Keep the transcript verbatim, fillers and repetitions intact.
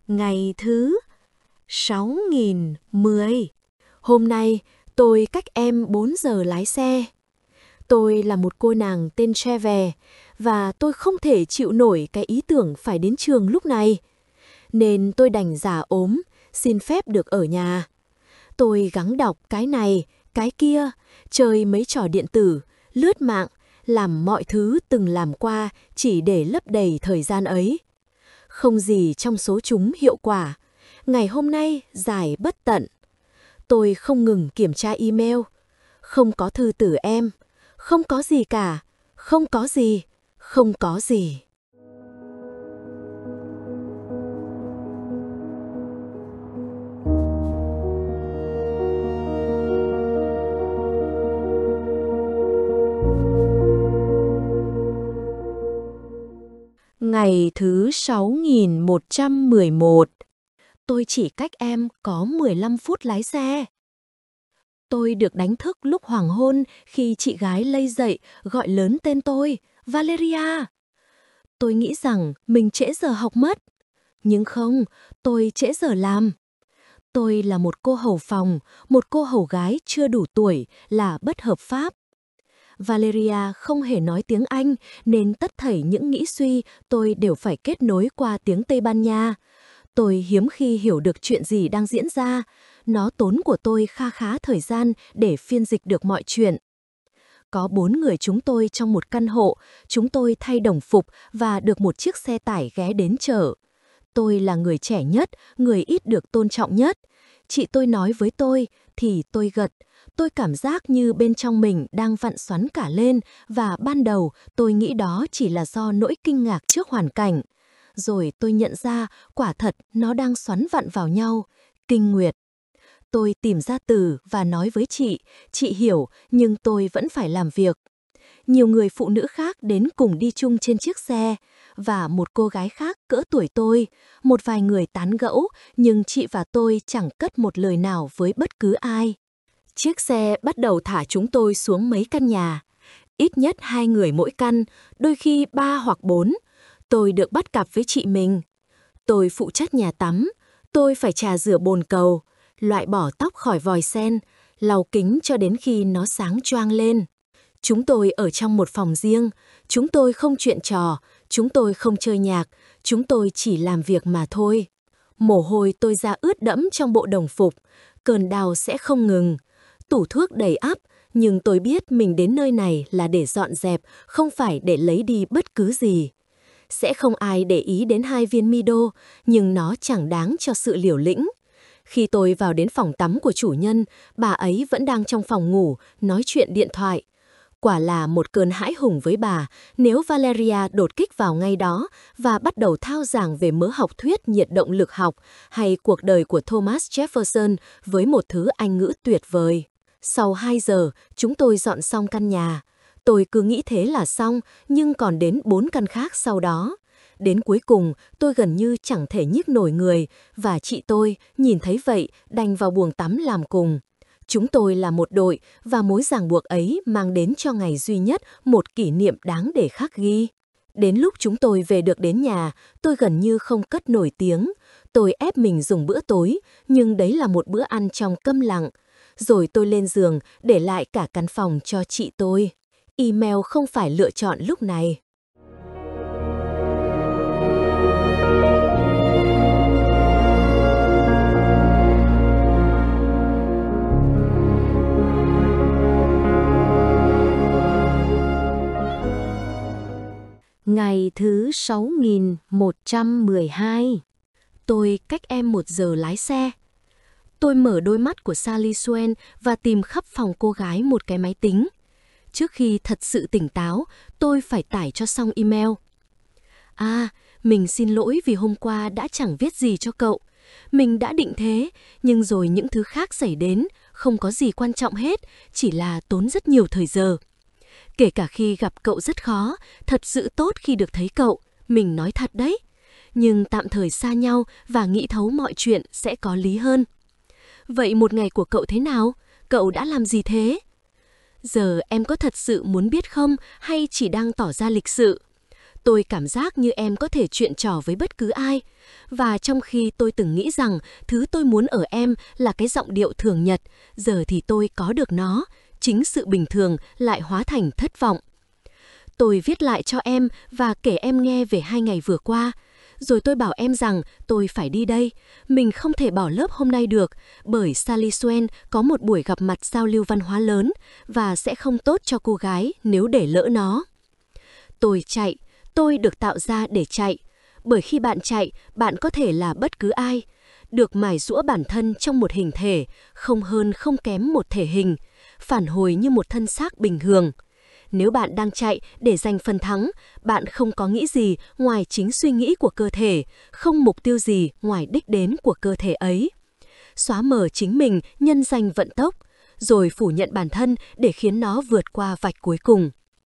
Ngày thứ sáu nghìn mười. Hôm nay tôi cách em bốn giờ lái xe. Tôi là một cô nàng tên Treve và tôi không thể chịu nổi cái ý tưởng phải đến trường lúc này. Nên tôi đành giả ốm, xin phép được ở nhà. Tôi gắng đọc cái này, cái kia, chơi mấy trò điện tử, lướt mạng, làm mọi thứ từng làm qua chỉ để lấp đầy thời gian ấy. Không gì trong số chúng hiệu quả. Ngày hôm nay dài bất tận. Tôi không ngừng kiểm tra email. Không có thư từ em. Không có gì cả. Không có gì. Không có gì. Ngày thứ sáu nghìn một trăm mười một. Tôi chỉ cách em có mười lăm phút lái xe. Tôi được đánh thức lúc hoàng hôn khi chị gái lay dậy gọi lớn tên tôi, Valeria. Tôi nghĩ rằng mình trễ giờ học mất. Nhưng không, tôi trễ giờ làm. Tôi là một cô hầu phòng, một cô hầu gái chưa đủ tuổi, là bất hợp pháp. Valeria không hề nói tiếng Anh nên tất thảy những nghĩ suy tôi đều phải kết nối qua tiếng Tây Ban Nha. Tôi hiếm khi hiểu được chuyện gì đang diễn ra. Nó tốn của tôi kha khá thời gian để phiên dịch được mọi chuyện. Có bốn người chúng tôi trong một căn hộ, chúng tôi thay đồng phục và được một chiếc xe tải ghé đến chở. Tôi là người trẻ nhất, người ít được tôn trọng nhất. Chị tôi nói với tôi thì tôi gật. Tôi cảm giác như bên trong mình đang vặn xoắn cả lên và ban đầu tôi nghĩ đó chỉ là do nỗi kinh ngạc trước hoàn cảnh. Rồi tôi nhận ra quả thật nó đang xoắn vặn vào nhau. Kinh nguyệt. Tôi tìm ra từ và nói với chị, chị hiểu nhưng tôi vẫn phải làm việc. Nhiều người phụ nữ khác đến cùng đi chung trên chiếc xe và một cô gái khác cỡ tuổi tôi. Một vài người tán gẫu nhưng chị và tôi chẳng cất một lời nào với bất cứ ai. Chiếc xe bắt đầu thả chúng tôi xuống mấy căn nhà. Ít nhất hai người mỗi căn, đôi khi ba hoặc bốn. Tôi được bắt cặp với chị mình. Tôi phụ trách nhà tắm. Tôi phải trà rửa bồn cầu, loại bỏ tóc khỏi vòi sen, lau kính cho đến khi nó sáng choang lên. Chúng tôi ở trong một phòng riêng. Chúng tôi không chuyện trò. Chúng tôi không chơi nhạc. Chúng tôi chỉ làm việc mà thôi. Mồ hôi tôi ra ướt đẫm trong bộ đồng phục. Cơn đau sẽ không ngừng. Tủ thuốc đầy ắp, nhưng tôi biết mình đến nơi này là để dọn dẹp, không phải để lấy đi bất cứ gì. Sẽ không ai để ý đến hai viên Mido, nhưng nó chẳng đáng cho sự liều lĩnh. Khi tôi vào đến phòng tắm của chủ nhân, bà ấy vẫn đang trong phòng ngủ, nói chuyện điện thoại. Quả là một cơn hãi hùng với bà nếu Valeria đột kích vào ngay đó và bắt đầu thao giảng về mớ học thuyết nhiệt động lực học hay cuộc đời của Thomas Jefferson với một thứ Anh ngữ tuyệt vời. Sau hai giờ, chúng tôi dọn xong căn nhà. Tôi cứ nghĩ thế là xong, nhưng còn đến bốn căn khác sau đó. Đến cuối cùng, tôi gần như chẳng thể nhích nổi người, và chị tôi, nhìn thấy vậy, đành vào buồng tắm làm cùng. Chúng tôi là một đội, và mối ràng buộc ấy mang đến cho ngày duy nhất một kỷ niệm đáng để khắc ghi. Đến lúc chúng tôi về được đến nhà, tôi gần như không cất nổi tiếng. Tôi ép mình dùng bữa tối, nhưng đấy là một bữa ăn trong câm lặng. Rồi tôi lên giường, để lại cả căn phòng cho chị tôi. Email không phải lựa chọn lúc này. Ngày thứ sáu nghìn một trăm mười hai. Tôi cách em một giờ lái xe. Tôi mở đôi mắt của Sally Swain và tìm khắp phòng cô gái một cái máy tính. Trước khi thật sự tỉnh táo, tôi phải tải cho xong email. À, mình xin lỗi vì hôm qua đã chẳng viết gì cho cậu. Mình đã định thế, nhưng rồi những thứ khác xảy đến, không có gì quan trọng hết, chỉ là tốn rất nhiều thời giờ. Kể cả khi gặp cậu rất khó, thật sự tốt khi được thấy cậu, mình nói thật đấy. Nhưng tạm thời xa nhau và nghĩ thấu mọi chuyện sẽ có lý hơn. Vậy một ngày của cậu thế nào? Cậu đã làm gì thế? Giờ em có thật sự muốn biết không hay chỉ đang tỏ ra lịch sự? Tôi cảm giác như em có thể chuyện trò với bất cứ ai. Và trong khi tôi từng nghĩ rằng thứ tôi muốn ở em là cái giọng điệu thường nhật, giờ thì tôi có được nó, chính sự bình thường lại hóa thành thất vọng. Tôi viết lại cho em và kể em nghe về hai ngày vừa qua. Rồi tôi bảo em rằng tôi phải đi đây, mình không thể bỏ lớp hôm nay được, bởi Sally Swain có một buổi gặp mặt giao lưu văn hóa lớn và sẽ không tốt cho cô gái nếu để lỡ nó. Tôi chạy, tôi được tạo ra để chạy, bởi khi bạn chạy, bạn có thể là bất cứ ai, được mài giũa bản thân trong một hình thể, không hơn không kém một thể hình, phản hồi như một thân xác bình thường. Nếu bạn đang chạy để giành phần thắng, bạn không có nghĩ gì ngoài chính suy nghĩ của cơ thể, không mục tiêu gì ngoài đích đến của cơ thể ấy. Xóa mờ chính mình nhân danh vận tốc, rồi phủ nhận bản thân để khiến nó vượt qua vạch cuối cùng.